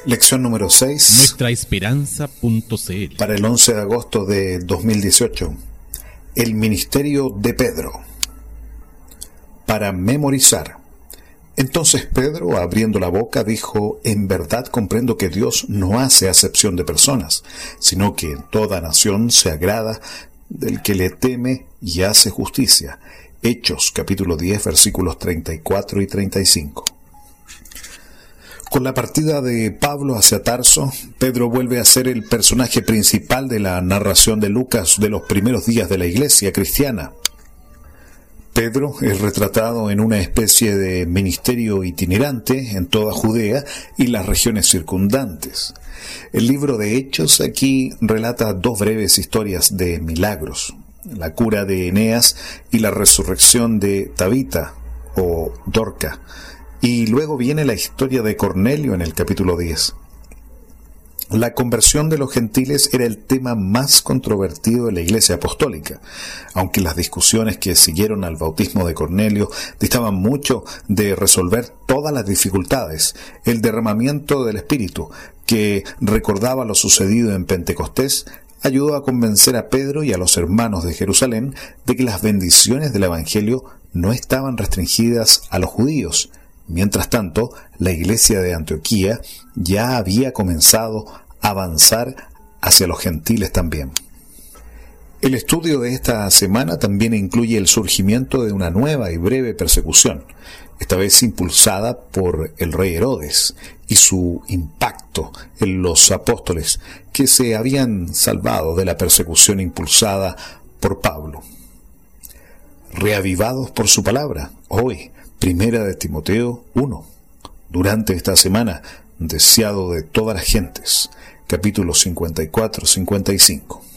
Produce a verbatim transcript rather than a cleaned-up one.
Lección número seis. nuestra esperanza punto c l. Para el once de agosto de dos mil dieciocho. El ministerio de Pedro. Para memorizar. Entonces Pedro, abriendo la boca, dijo: En verdad comprendo que Dios no hace acepción de personas, sino que en toda nación se agrada del que le teme y hace justicia. Hechos, capítulo diez, versículos treinta y cuatro y treinta y cinco. Con la partida de Pablo hacia Tarso, Pedro vuelve a ser el personaje principal de la narración de Lucas de los primeros días de la iglesia cristiana. Pedro es retratado en una especie de ministerio itinerante en toda Judea y las regiones circundantes. El libro de Hechos aquí relata dos breves historias de milagros: la cura de Eneas y la resurrección de Tabita o Dorca. Y luego viene la historia de Cornelio en el capítulo diez. La conversión de los gentiles era el tema más controvertido de la Iglesia Apostólica, aunque las discusiones que siguieron al bautismo de Cornelio distaban mucho de resolver todas las dificultades. El derramamiento del Espíritu, que recordaba lo sucedido en Pentecostés, ayudó a convencer a Pedro y a los hermanos de Jerusalén de que las bendiciones del Evangelio no estaban restringidas a los judíos. Mientras tanto, la iglesia de Antioquía ya había comenzado a avanzar hacia los gentiles también. El estudio de esta semana también incluye el surgimiento de una nueva y breve persecución, esta vez impulsada por el rey Herodes, y su impacto en los apóstoles que se habían salvado de la persecución impulsada por Pablo. Reavivados por su palabra, hoy, Primera de Timoteo uno. Durante esta semana, deseado de todas las gentes. Capítulos cincuenta y cuatro a cincuenta y cinco.